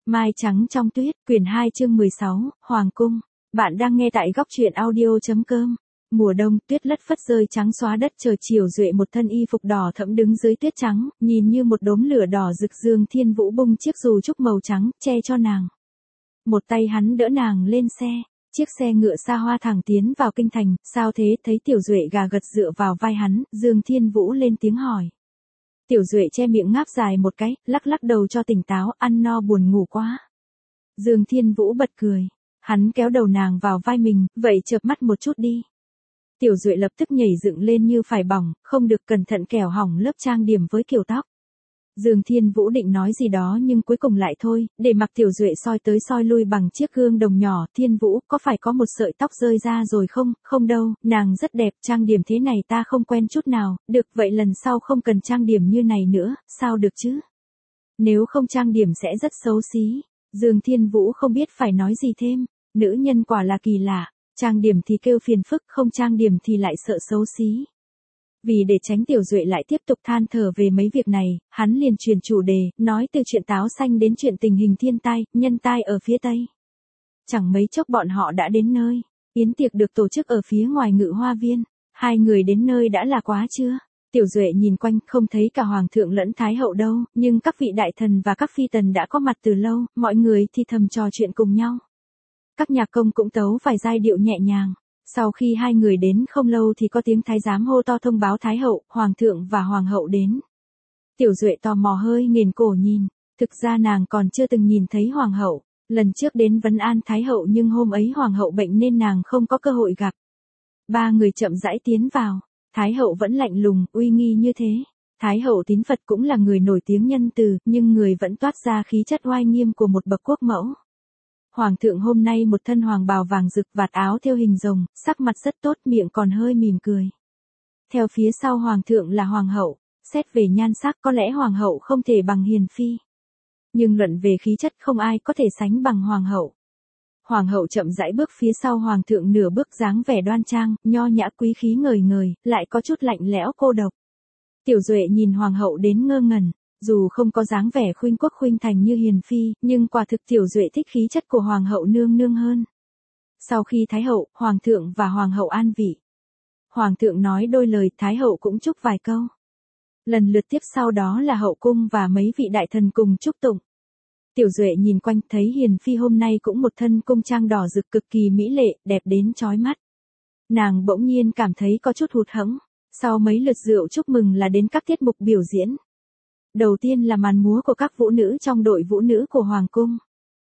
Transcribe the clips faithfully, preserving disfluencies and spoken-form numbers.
Mai trắng trong tuyết, quyển hai chương mười sáu, Hoàng cung. Bạn đang nghe tại góc truyện audio chấm com. Mùa đông, tuyết lất phất rơi trắng xóa đất trời chiều duệ một thân y phục đỏ thẫm đứng dưới tuyết trắng, nhìn như một đốm lửa đỏ rực. Dương Thiên Vũ bung chiếc dù trúc màu trắng, che cho nàng. Một tay hắn đỡ nàng lên xe, chiếc xe ngựa xa hoa thẳng tiến vào kinh thành. Sao thế? Thấy Tiểu Duệ gà gật dựa vào vai hắn, Dương Thiên Vũ lên tiếng hỏi. Tiểu Duệ che miệng ngáp dài một cái, lắc lắc đầu cho tỉnh táo, ăn no buồn ngủ quá. Dương Thiên Vũ bật cười. Hắn kéo đầu nàng vào vai mình, vậy chợp mắt một chút đi. Tiểu Duệ lập tức nhảy dựng lên như phải bỏng, không được, cẩn thận kẻo hỏng lớp trang điểm với kiểu tóc. Dương Thiên Vũ định nói gì đó nhưng cuối cùng lại thôi, để mặc Tiểu Duệ soi tới soi lui bằng chiếc gương đồng nhỏ. Thiên Vũ, có phải có một sợi tóc rơi ra rồi không? Không đâu, nàng rất đẹp, trang điểm thế này ta không quen chút nào. Được, vậy lần sau không cần trang điểm như này nữa, sao được chứ? Nếu không trang điểm sẽ rất xấu xí. Dương Thiên Vũ không biết phải nói gì thêm, nữ nhân quả là kỳ lạ, trang điểm thì kêu phiền phức, không trang điểm thì lại sợ xấu xí. Vì để tránh Tiểu Duệ lại tiếp tục than thở về mấy việc này, hắn liền chuyển chủ đề, nói từ chuyện táo xanh đến chuyện tình hình thiên tai, nhân tai ở phía Tây. Chẳng mấy chốc bọn họ đã đến nơi, yến tiệc được tổ chức ở phía ngoài Ngự Hoa Viên. Hai người đến nơi đã là quá trưa. Tiểu Duệ nhìn quanh không thấy cả Hoàng thượng lẫn Thái hậu đâu, nhưng các vị đại thần và các phi tần đã có mặt từ lâu, mọi người thì thầm trò chuyện cùng nhau. Các nhạc công cũng tấu vài giai điệu nhẹ nhàng. Sau khi hai người đến không lâu thì có tiếng thái giám hô to thông báo Thái hậu, Hoàng thượng và Hoàng hậu đến. Tiểu Duệ tò mò hơi nghền cổ nhìn, thực ra nàng còn chưa từng nhìn thấy Hoàng hậu, lần trước đến vấn an Thái hậu nhưng hôm ấy Hoàng hậu bệnh nên nàng không có cơ hội gặp. Ba người chậm rãi tiến vào, Thái hậu vẫn lạnh lùng, uy nghi như thế. Thái hậu tín Phật cũng là người nổi tiếng nhân từ, nhưng người vẫn toát ra khí chất oai nghiêm của một bậc quốc mẫu. Hoàng thượng hôm nay một thân hoàng bào vàng rực, vạt áo thêu hình rồng, sắc mặt rất tốt, miệng còn hơi mỉm cười. Theo phía sau hoàng thượng là hoàng hậu, xét về nhan sắc có lẽ hoàng hậu không thể bằng hiền phi. Nhưng luận về khí chất không ai có thể sánh bằng hoàng hậu. Hoàng hậu chậm rãi bước phía sau hoàng thượng, nửa bước dáng vẻ đoan trang, nho nhã quý khí ngời ngời, lại có chút lạnh lẽo cô độc. Tiểu Duệ nhìn hoàng hậu đến ngơ ngẩn. Dù không có dáng vẻ khuynh quốc khuynh thành như hiền phi, nhưng quả thực Tiểu Duệ thích khí chất của hoàng hậu nương nương hơn. Sau khi Thái hậu, Hoàng thượng và Hoàng hậu an vị, Hoàng thượng nói đôi lời, Thái hậu cũng chúc vài câu. Lần lượt tiếp sau đó là hậu cung và mấy vị đại thần cùng chúc tụng. Tiểu Duệ nhìn quanh thấy hiền phi hôm nay cũng một thân cung trang đỏ rực cực kỳ mỹ lệ, đẹp đến chói mắt. Nàng bỗng nhiên cảm thấy có chút hụt hẫng. Sau mấy lượt rượu chúc mừng là đến các tiết mục biểu diễn. Đầu tiên là màn múa của các vũ nữ trong đội vũ nữ của Hoàng cung.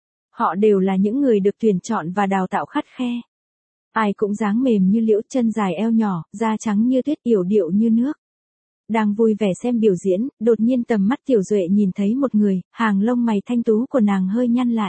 Họ đều là những người được tuyển chọn và đào tạo khắt khe. Ai cũng dáng mềm như liễu, chân dài eo nhỏ, da trắng như tuyết, yểu điệu như nước. Đang vui vẻ xem biểu diễn, đột nhiên tầm mắt Tiểu Duệ nhìn thấy một người, hàng lông mày thanh tú của nàng hơi nhăn lại.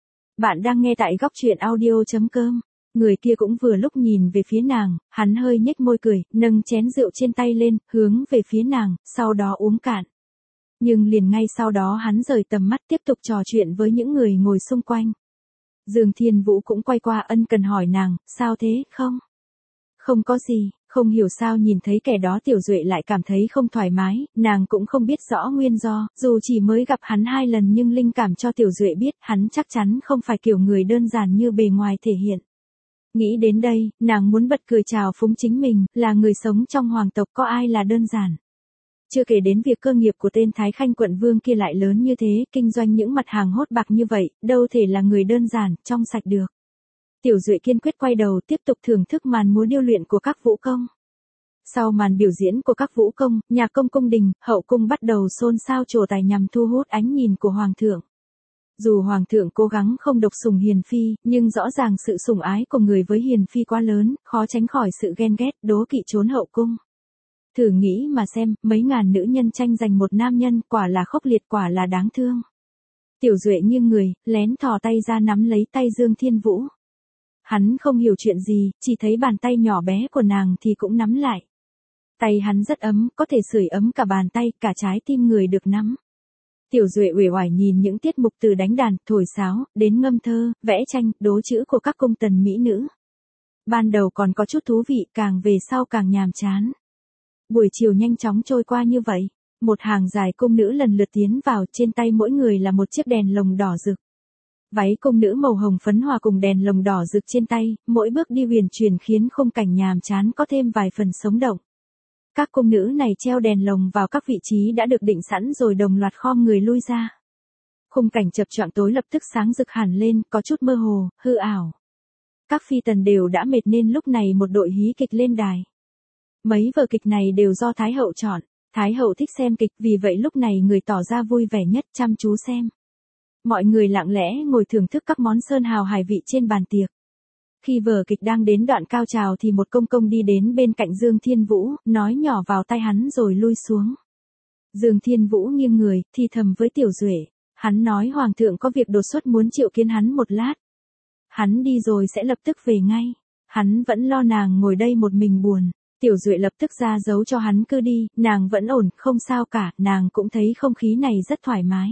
Bạn đang nghe tại góc truyện audio chấm com. Người kia cũng vừa lúc nhìn về phía nàng, hắn hơi nhếch môi cười, nâng chén rượu trên tay lên, hướng về phía nàng, sau đó uống cạn. Nhưng liền ngay sau đó hắn rời tầm mắt tiếp tục trò chuyện với những người ngồi xung quanh. Dương Thiên Vũ cũng quay qua ân cần hỏi nàng, sao thế, không? Không có gì, không hiểu sao nhìn thấy kẻ đó Tiểu Duệ lại cảm thấy không thoải mái, nàng cũng không biết rõ nguyên do, dù chỉ mới gặp hắn hai lần nhưng linh cảm cho Tiểu Duệ biết hắn chắc chắn không phải kiểu người đơn giản như bề ngoài thể hiện. Nghĩ đến đây, nàng muốn bật cười chào phúng chính mình, là người sống trong hoàng tộc có ai là đơn giản. Chưa kể đến việc cơ nghiệp của tên Thái Khanh quận vương kia lại lớn như thế, kinh doanh những mặt hàng hốt bạc như vậy, đâu thể là người đơn giản, trong sạch được. Tiểu Duệ kiên quyết quay đầu tiếp tục thưởng thức màn múa điêu luyện của các vũ công. Sau màn biểu diễn của các vũ công, nhạc công cung đình, hậu cung bắt đầu xôn xao trổ tài nhằm thu hút ánh nhìn của hoàng thượng. Dù hoàng thượng cố gắng không độc sủng hiền phi, nhưng rõ ràng sự sủng ái của người với hiền phi quá lớn, khó tránh khỏi sự ghen ghét, đố kỵ trốn hậu cung. Thử nghĩ mà xem, mấy ngàn nữ nhân tranh giành một nam nhân, quả là khốc liệt, quả là đáng thương. Tiểu Duệ nghiêng người, lén thò tay ra nắm lấy tay Dương Thiên Vũ. Hắn không hiểu chuyện gì, chỉ thấy bàn tay nhỏ bé của nàng thì cũng nắm lại. Tay hắn rất ấm, có thể sưởi ấm cả bàn tay, cả trái tim người được nắm. Tiểu Duệ uể oải nhìn những tiết mục từ đánh đàn, thổi sáo, đến ngâm thơ, vẽ tranh, đố chữ của các cung tần mỹ nữ. Ban đầu còn có chút thú vị, càng về sau càng nhàm chán. Buổi chiều nhanh chóng trôi qua như vậy. Một hàng dài cung nữ lần lượt tiến vào, trên tay mỗi người là một chiếc đèn lồng đỏ rực. Váy cung nữ màu hồng phấn hòa cùng đèn lồng đỏ rực trên tay, mỗi bước đi huyền chuyển khiến khung cảnh nhàm chán có thêm vài phần sống động. Các cung nữ này treo đèn lồng vào các vị trí đã được định sẵn rồi đồng loạt khom người lui ra. Khung cảnh chập choạng tối lập tức sáng rực hẳn lên, có chút mơ hồ, hư ảo. Các phi tần đều đã mệt nên lúc này một đội hí kịch lên đài. Mấy vở kịch này đều do Thái hậu chọn. Thái hậu thích xem kịch, vì vậy lúc này người tỏ ra vui vẻ nhất, chăm chú xem. Mọi người lặng lẽ ngồi thưởng thức các món sơn hào hải vị trên bàn tiệc. Khi vở kịch đang đến đoạn cao trào thì một công công đi đến bên cạnh Dương Thiên Vũ, nói nhỏ vào tai hắn rồi lui xuống. Dương Thiên Vũ nghiêng người, thì thầm với Tiểu Duệ. Hắn nói hoàng thượng có việc đột xuất muốn triệu kiến hắn một lát. Hắn đi rồi sẽ lập tức về ngay. Hắn vẫn lo nàng ngồi đây một mình buồn. Tiểu Duệ lập tức ra dấu cho hắn cứ đi, nàng vẫn ổn, không sao cả, nàng cũng thấy không khí này rất thoải mái.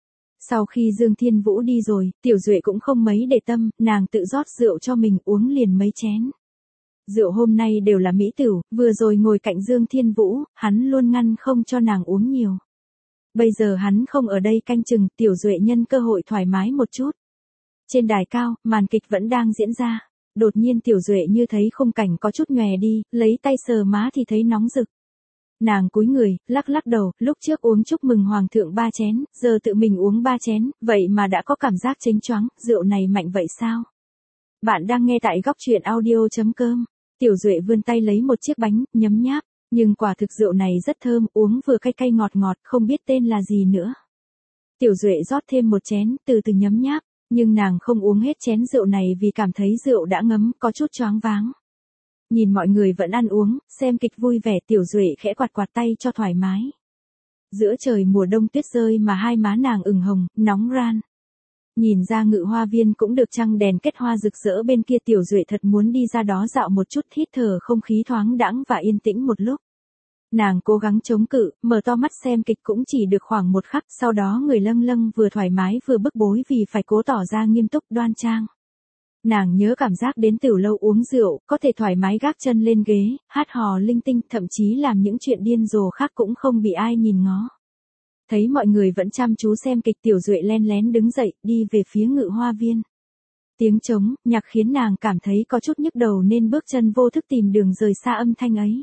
Sau khi Dương Thiên Vũ đi rồi, Tiểu Duệ cũng không mấy để tâm, nàng tự rót rượu cho mình uống liền mấy chén. Rượu hôm nay đều là mỹ tửu, vừa rồi ngồi cạnh Dương Thiên Vũ, hắn luôn ngăn không cho nàng uống nhiều. Bây giờ hắn không ở đây canh chừng, Tiểu Duệ nhân cơ hội thoải mái một chút. Trên đài cao, màn kịch vẫn đang diễn ra. Đột nhiên Tiểu Duệ như thấy khung cảnh có chút nhòe đi, lấy tay sờ má thì thấy nóng rực. Nàng cúi người, lắc lắc đầu, lúc trước uống chúc mừng hoàng thượng ba chén, giờ tự mình uống ba chén, vậy mà đã có cảm giác chênh choáng, rượu này mạnh vậy sao? Bạn đang nghe tại góc truyện audio chấm com. Tiểu Duệ vươn tay lấy một chiếc bánh, nhấm nháp, nhưng quả thực rượu này rất thơm, uống vừa cay cay ngọt ngọt, không biết tên là gì nữa. Tiểu Duệ rót thêm một chén, từ từ nhấm nháp. Nhưng nàng không uống hết chén rượu này vì cảm thấy rượu đã ngấm, có chút choáng váng. Nhìn mọi người vẫn ăn uống, xem kịch vui vẻ, Tiểu Duệ khẽ quạt quạt tay cho thoải mái. Giữa trời mùa đông tuyết rơi mà hai má nàng ửng hồng, nóng ran. Nhìn ra Ngự Hoa Viên cũng được trăng đèn kết hoa rực rỡ bên kia, Tiểu Duệ thật muốn đi ra đó dạo một chút, hít thở không khí thoáng đãng và yên tĩnh một lúc. Nàng cố gắng chống cự, mở to mắt xem kịch cũng chỉ được khoảng một khắc, sau đó người lâng lâng vừa thoải mái vừa bức bối vì phải cố tỏ ra nghiêm túc đoan trang. Nàng nhớ cảm giác đến tiểu lâu uống rượu, có thể thoải mái gác chân lên ghế, hát hò linh tinh, thậm chí làm những chuyện điên rồ khác cũng không bị ai nhìn ngó. Thấy mọi người vẫn chăm chú xem kịch, Tiểu Duệ len lén đứng dậy, đi về phía Ngự Hoa Viên. Tiếng trống, nhạc khiến nàng cảm thấy có chút nhức đầu nên bước chân vô thức tìm đường rời xa âm thanh ấy.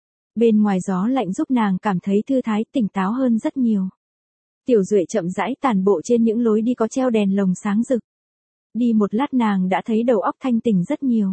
Bên ngoài gió lạnh giúp nàng cảm thấy thư thái, tỉnh táo hơn rất nhiều. Tiểu Duệ chậm rãi tản bộ trên những lối đi có treo đèn lồng sáng rực. Đi một lát nàng đã thấy đầu óc thanh tỉnh rất nhiều.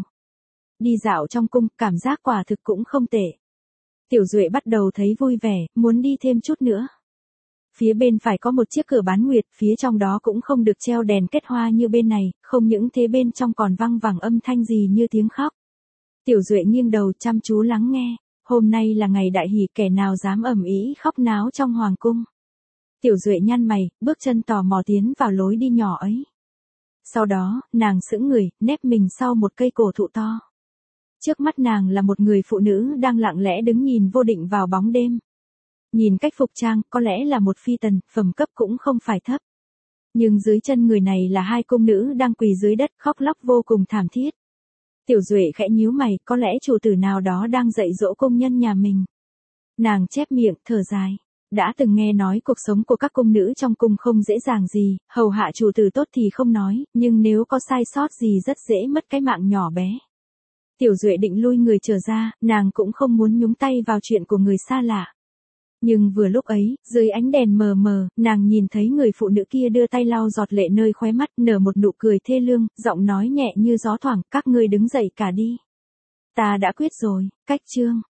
Đi dạo trong cung, cảm giác quả thực cũng không tệ. Tiểu Duệ bắt đầu thấy vui vẻ, muốn đi thêm chút nữa. Phía bên phải có một chiếc cửa bán nguyệt, phía trong đó cũng không được treo đèn kết hoa như bên này, không những thế bên trong còn văng vẳng âm thanh gì như tiếng khóc. Tiểu Duệ nghiêng đầu chăm chú lắng nghe. Hôm nay là ngày đại hỷ, kẻ nào dám ầm ĩ khóc náo trong hoàng cung. Tiểu Duệ nhăn mày, bước chân tò mò tiến vào lối đi nhỏ ấy. Sau đó, nàng sững người, nép mình sau một cây cổ thụ to. Trước mắt nàng là một người phụ nữ đang lặng lẽ đứng nhìn vô định vào bóng đêm. Nhìn cách phục trang, có lẽ là một phi tần, phẩm cấp cũng không phải thấp. Nhưng dưới chân người này là hai cung nữ đang quỳ dưới đất khóc lóc vô cùng thảm thiết. Tiểu Duệ khẽ nhíu mày, có lẽ chủ tử nào đó đang dạy dỗ công nhân nhà mình. Nàng chép miệng, thở dài. Đã từng nghe nói cuộc sống của các cung nữ trong cung không dễ dàng gì, hầu hạ chủ tử tốt thì không nói, nhưng nếu có sai sót gì rất dễ mất cái mạng nhỏ bé. Tiểu Duệ định lui người trở ra, nàng cũng không muốn nhúng tay vào chuyện của người xa lạ. Nhưng vừa lúc ấy, dưới ánh đèn mờ mờ, nàng nhìn thấy người phụ nữ kia đưa tay lau giọt lệ nơi khóe mắt, nở một nụ cười thê lương, giọng nói nhẹ như gió thoảng, các ngươi đứng dậy cả đi. Ta đã quyết rồi, cách chương.